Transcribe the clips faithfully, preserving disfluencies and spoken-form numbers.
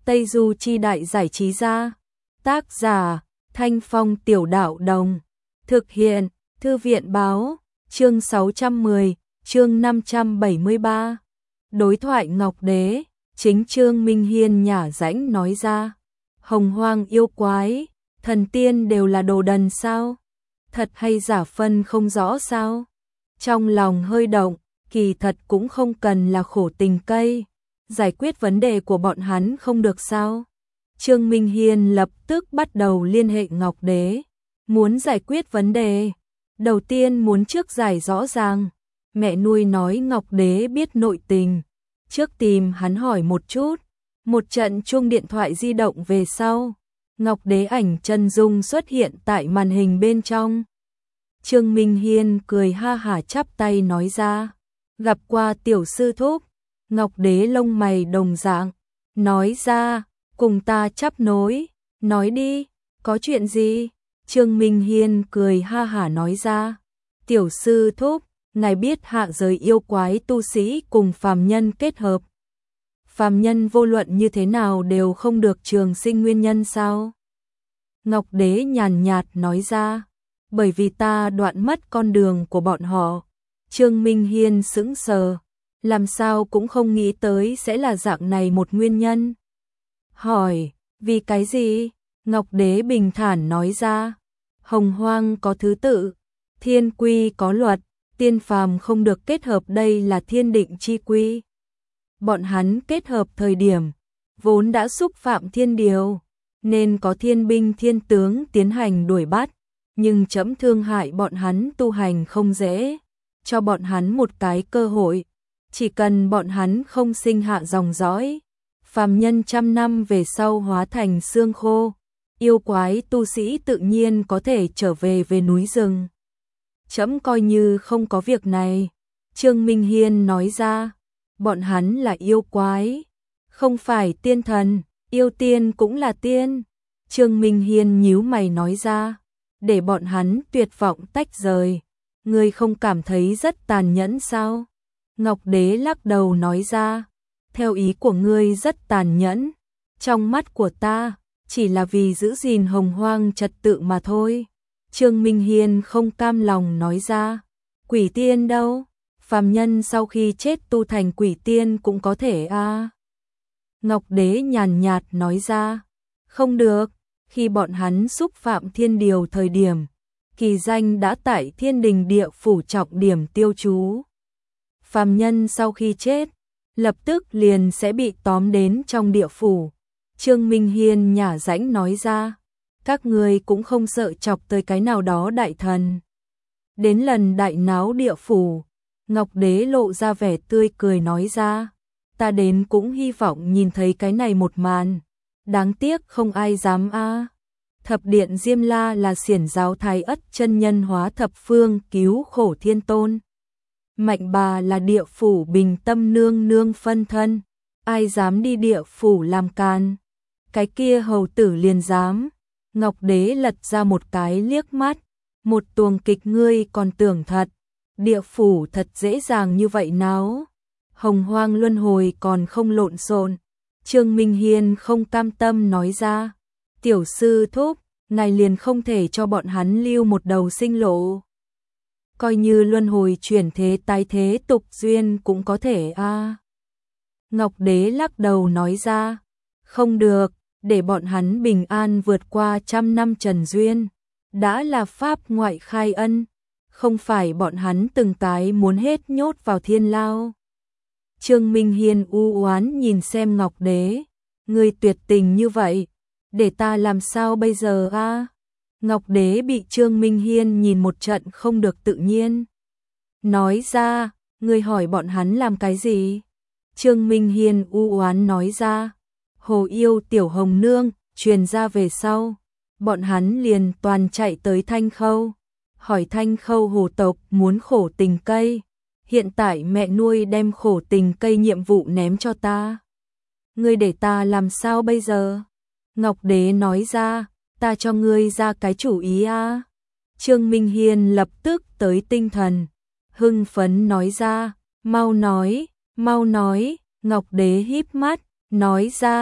Tây Du Chi Đại Giải Trí Gia. Tác giả Thanh Phong Tiểu Đạo Đồng. Thực hiện Thư viện Báo. Chương sáu trăm mười, chương năm trăm bảy mươi ba. Đối thoại Ngọc Đế. Chính Trương Minh Hiên nhả rãnh nói ra. Hồng hoang yêu quái, thần tiên đều là đồ đần sao? Thật hay giả phân không rõ sao? Trong lòng hơi động, kỳ thật cũng không cần là khổ tình cây. Giải quyết vấn đề của bọn hắn không được sao? Trương Minh Hiên lập tức bắt đầu liên hệ Ngọc Đế. Muốn giải quyết vấn đề, đầu tiên muốn trước giải rõ ràng. Mẹ nuôi nói Ngọc Đế biết nội tình. Trước tìm hắn hỏi một chút. Một trận chuông điện thoại di động về sau, Ngọc Đế ảnh chân dung xuất hiện tại màn hình bên trong. Trương Minh Hiên cười ha hả chắp tay nói ra. Gặp qua tiểu sư thúc. Ngọc Đế lông mày đồng dạng. Nói ra, cùng ta chắp nối. Nói đi, có chuyện gì? Trương Minh Hiên cười ha hả nói ra. Tiểu sư thúc, ngài biết hạ giới yêu quái tu sĩ cùng phàm nhân kết hợp. Phàm nhân vô luận như thế nào đều không được trường sinh nguyên nhân sao? Ngọc Đế nhàn nhạt nói ra. Bởi vì ta đoạn mất con đường của bọn họ. Trương Minh Hiên sững sờ. Làm sao cũng không nghĩ tới sẽ là dạng này một nguyên nhân. Hỏi, vì cái gì? Ngọc Đế bình thản nói ra. Hồng hoang có thứ tự, thiên quy có luật, tiên phàm không được kết hợp, đây là thiên định chi quy. Bọn hắn kết hợp thời điểm, vốn đã xúc phạm thiên điều, nên có thiên binh thiên tướng tiến hành đuổi bắt, nhưng trẫm thương hại bọn hắn tu hành không dễ, cho bọn hắn một cái cơ hội, chỉ cần bọn hắn không sinh hạ dòng dõi, phàm nhân trăm năm về sau hóa thành xương khô, yêu quái tu sĩ tự nhiên có thể trở về về núi rừng. Trẫm coi như không có việc này. Trương Minh Hiên nói ra. Bọn hắn là yêu quái, không phải tiên thần, yêu tiên cũng là tiên. Trương Minh Hiên nhíu mày nói ra. Để bọn hắn tuyệt vọng tách rời. Ngươi không cảm thấy rất tàn nhẫn sao? Ngọc Đế lắc đầu nói ra. Theo ý của ngươi rất tàn nhẫn. Trong mắt của ta, chỉ là vì giữ gìn hồng hoang trật tự mà thôi. Trương Minh Hiên không cam lòng nói ra. Quỷ tiên đâu? Phàm nhân sau khi chết tu thành quỷ tiên cũng có thể a. À. Ngọc Đế nhàn nhạt nói ra. Không được, khi bọn hắn xúc phạm thiên điều thời điểm, kỳ danh đã tại thiên đình địa phủ trọng điểm tiêu trú. Phàm nhân sau khi chết, lập tức liền sẽ bị tóm đến trong địa phủ. Trương Minh Hiên nhả rãnh nói ra. Các ngươi cũng không sợ chọc tới cái nào đó đại thần. Đến lần đại náo địa phủ, Ngọc Đế lộ ra vẻ tươi cười nói ra. Ta đến cũng hy vọng nhìn thấy cái này một màn. Đáng tiếc không ai dám a. À. Thập điện Diêm La là xiển giáo Thái Ất chân nhân hóa thập phương cứu khổ thiên tôn. Mạnh Bà là địa phủ bình tâm nương nương phân thân. Ai dám đi địa phủ làm can? Cái kia hầu tử liền dám. Ngọc Đế lật ra một cái liếc mắt. Một tuồng kịch ngươi còn tưởng thật. Địa phủ thật dễ dàng như vậy nào? Hồng hoang luân hồi còn không lộn xộn. Trương Minh Hiên không cam tâm nói ra. Tiểu sư thúc, ngài liền không thể cho bọn hắn lưu một đầu sinh lộ. Coi như luân hồi chuyển thế tái thế tục duyên cũng có thể a. À. Ngọc Đế lắc đầu nói ra. Không được, để bọn hắn bình an vượt qua trăm năm trần duyên. Đã là pháp ngoại khai ân. Không phải bọn hắn từng cái muốn hết nhốt vào thiên lao. Trương Minh Hiên u oán nhìn xem Ngọc Đế. Ngươi tuyệt tình như vậy, để ta làm sao bây giờ a? À? Ngọc Đế bị Trương Minh Hiên nhìn một trận không được tự nhiên. Nói ra, ngươi hỏi bọn hắn làm cái gì? Trương Minh Hiên u oán nói ra. Hồ yêu tiểu hồng nương, truyền ra về sau. Bọn hắn liền toàn chạy tới Thanh Khâu. Hỏi Thanh Khâu hồ tộc muốn khổ tình cây. Hiện tại mẹ nuôi đem khổ tình cây nhiệm vụ ném cho ta. Ngươi để ta làm sao bây giờ? Ngọc Đế nói ra, ta cho ngươi ra cái chủ ý a. À. Trương Minh Hiên lập tức tới tinh thần. Hưng phấn nói ra, mau nói, mau nói. Ngọc Đế híp mắt, nói ra,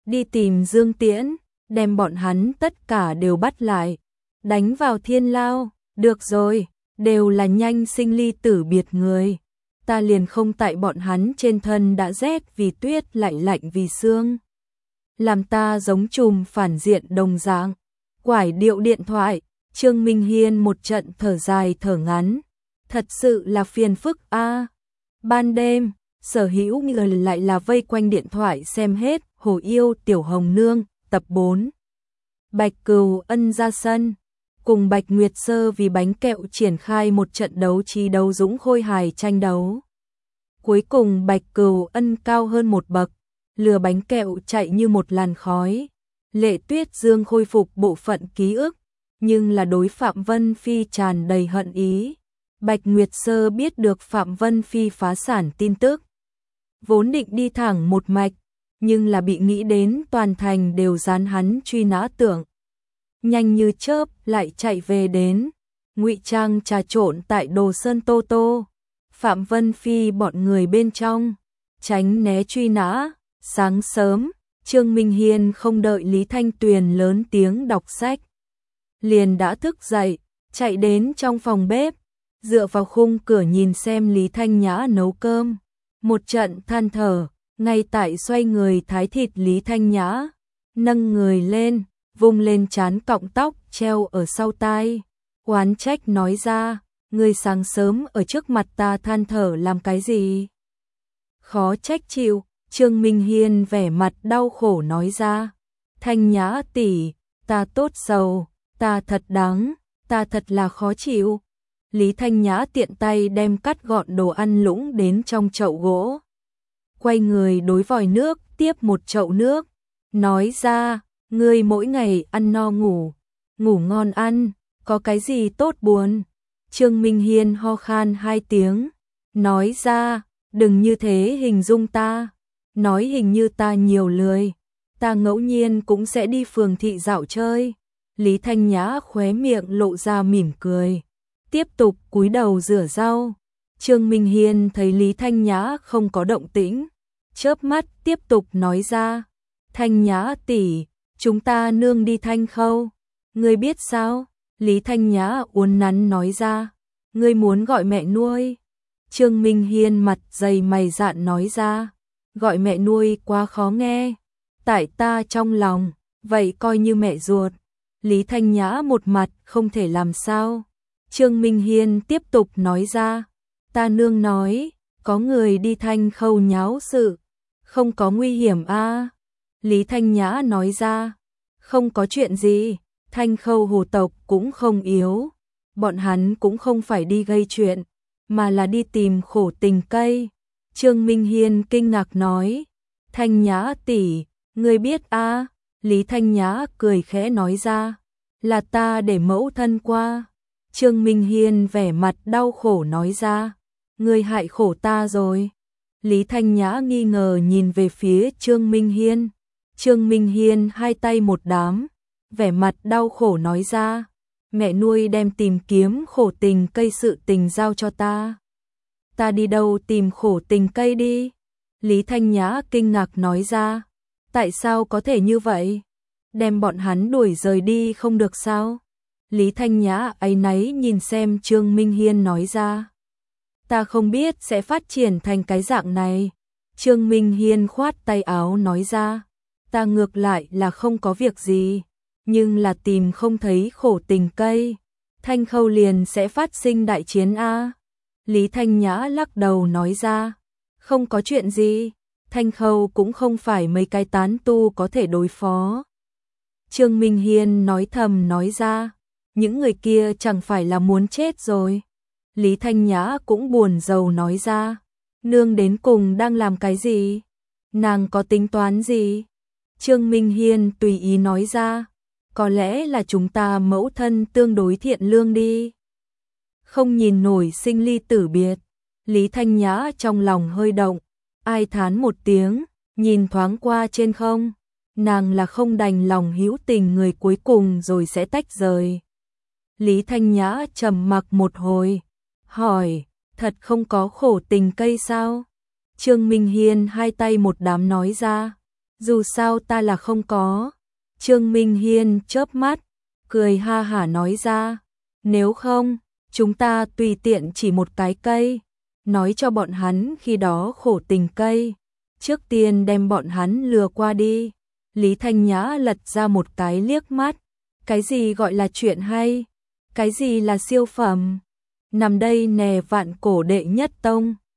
đi tìm Dương Tiễn, đem bọn hắn tất cả đều bắt lại, đánh vào thiên lao, được rồi, đều là nhanh sinh ly tử biệt người. Ta liền không tại bọn hắn trên thân đã rét vì tuyết lạnh lạnh vì xương. Làm ta giống trùm phản diện đồng dạng. Quải điệu điện thoại, Trương Minh Hiên một trận thở dài thở ngắn. Thật sự là phiền phức a. Ban đêm, sở hữu người lại là vây quanh điện thoại xem hết Hồ Yêu Tiểu Hồng Nương, tập bốn. Bạch Cừu Ân ra sân, cùng Bạch Nguyệt Sơ vì bánh kẹo triển khai một trận đấu trí đấu dũng khôi hài tranh đấu. Cuối cùng Bạch Cừu Ân cao hơn một bậc, lừa bánh kẹo chạy như một làn khói. Lệ Tuyết Dương khôi phục bộ phận ký ức, nhưng là đối Phạm Vân Phi tràn đầy hận ý. Bạch Nguyệt Sơ biết được Phạm Vân Phi phá sản tin tức, vốn định đi thẳng một mạch, nhưng là bị nghĩ đến toàn thành đều dán hắn truy nã tưởng. Nhanh như chớp lại chạy về đến, ngụy trang trà trộn tại Đồ Sơn Tô Tô. Phạm Vân Phi bọn người bên trong, tránh né truy nã. Sáng sớm, Trương Minh Hiên không đợi Lý Thanh Tuyền lớn tiếng đọc sách, liền đã thức dậy, chạy đến trong phòng bếp, dựa vào khung cửa nhìn xem Lý Thanh Nhã nấu cơm. Một trận than thở, ngay tại xoay người thái thịt Lý Thanh Nhã, nâng người lên, vung lên trán cọng tóc treo ở sau tai, oán trách nói ra, ngươi sáng sớm ở trước mặt ta than thở làm cái gì? Khó trách chịu. Trương Minh Hiên vẻ mặt đau khổ nói ra, Thanh Nhã tỷ, ta tốt sầu, ta thật đáng, ta thật là khó chịu. Lý Thanh Nhã tiện tay đem cắt gọn đồ ăn lũng đến trong chậu gỗ, quay người đối vòi nước tiếp một chậu nước, nói ra, ngươi mỗi ngày ăn no ngủ, ngủ ngon ăn, có cái gì tốt buồn? Trương Minh Hiên ho khan hai tiếng, nói ra, đừng như thế hình dung ta. Nói hình như ta nhiều lười, ta ngẫu nhiên cũng sẽ đi phường thị dạo chơi. Lý Thanh Nhã khóe miệng lộ ra mỉm cười, tiếp tục cúi đầu rửa rau. Trương Minh Hiên thấy Lý Thanh Nhã không có động tĩnh, chớp mắt tiếp tục nói ra, Thanh Nhã tỷ, chúng ta nương đi Thanh Khâu. Ngươi biết sao? Lý Thanh Nhã uốn nắn nói ra, ngươi muốn gọi mẹ nuôi. Trương Minh Hiên mặt dày mày dạn nói ra, gọi mẹ nuôi quá khó nghe, tại ta trong lòng, vậy coi như mẹ ruột. Lý Thanh Nhã một mặt không thể làm sao. Trương Minh Hiên tiếp tục nói ra, ta nương nói, có người đi Thanh Khâu nháo sự, không có nguy hiểm a. À? Lý Thanh Nhã nói ra, không có chuyện gì, Thanh Khâu hồ tộc cũng không yếu, bọn hắn cũng không phải đi gây chuyện, mà là đi tìm khổ tình cây. Trương Minh Hiên kinh ngạc nói, Thanh Nhã tỷ, ngươi biết a? À? Lý Thanh Nhã cười khẽ nói ra, là ta để mẫu thân qua. Trương Minh Hiên vẻ mặt đau khổ nói ra, ngươi hại khổ ta rồi. Lý Thanh Nhã nghi ngờ nhìn về phía Trương Minh Hiên. Trương Minh Hiên hai tay một đám, vẻ mặt đau khổ nói ra, mẹ nuôi đem tìm kiếm khổ tình cây sự tình giao cho ta. Ta đi đâu tìm khổ tình cây đi? Lý Thanh Nhã kinh ngạc nói ra, tại sao có thể như vậy? Đem bọn hắn đuổi rời đi không được sao? Lý Thanh Nhã áy náy nhìn xem Trương Minh Hiên nói ra, ta không biết sẽ phát triển thành cái dạng này. Trương Minh Hiên khoát tay áo nói ra, ta ngược lại là không có việc gì, nhưng là tìm không thấy khổ tình cây, Thanh Khâu liền sẽ phát sinh đại chiến a. Lý Thanh Nhã lắc đầu nói ra, không có chuyện gì, Thanh Khâu cũng không phải mấy cái tán tu có thể đối phó. Trương Minh Hiên nói thầm nói ra, những người kia chẳng phải là muốn chết rồi. Lý Thanh Nhã cũng buồn rầu nói ra, nương đến cùng đang làm cái gì? Nàng có tính toán gì? Trương Minh Hiên tùy ý nói ra, có lẽ là chúng ta mẫu thân tương đối thiện lương đi. Không nhìn nổi sinh ly tử biệt. Lý Thanh Nhã trong lòng hơi động, ai thán một tiếng, nhìn thoáng qua trên không. Nàng là không đành lòng hữu tình người cuối cùng rồi sẽ tách rời. Lý Thanh Nhã trầm mặc một hồi, hỏi, thật không có khổ tình cây sao? Trương Minh Hiên hai tay một đám nói ra, Dù sao ta là không có. Trương Minh Hiên chớp mắt, cười ha hả nói ra, nếu không, chúng ta tùy tiện chỉ một cái cây, nói cho bọn hắn khi đó khổ tình cây, trước tiên đem bọn hắn lừa qua đi. Lý Thanh Nhã lật ra một cái liếc mắt, cái gì gọi là chuyện hay, cái gì là siêu phẩm, nằm đây nè vạn cổ đệ nhất tông.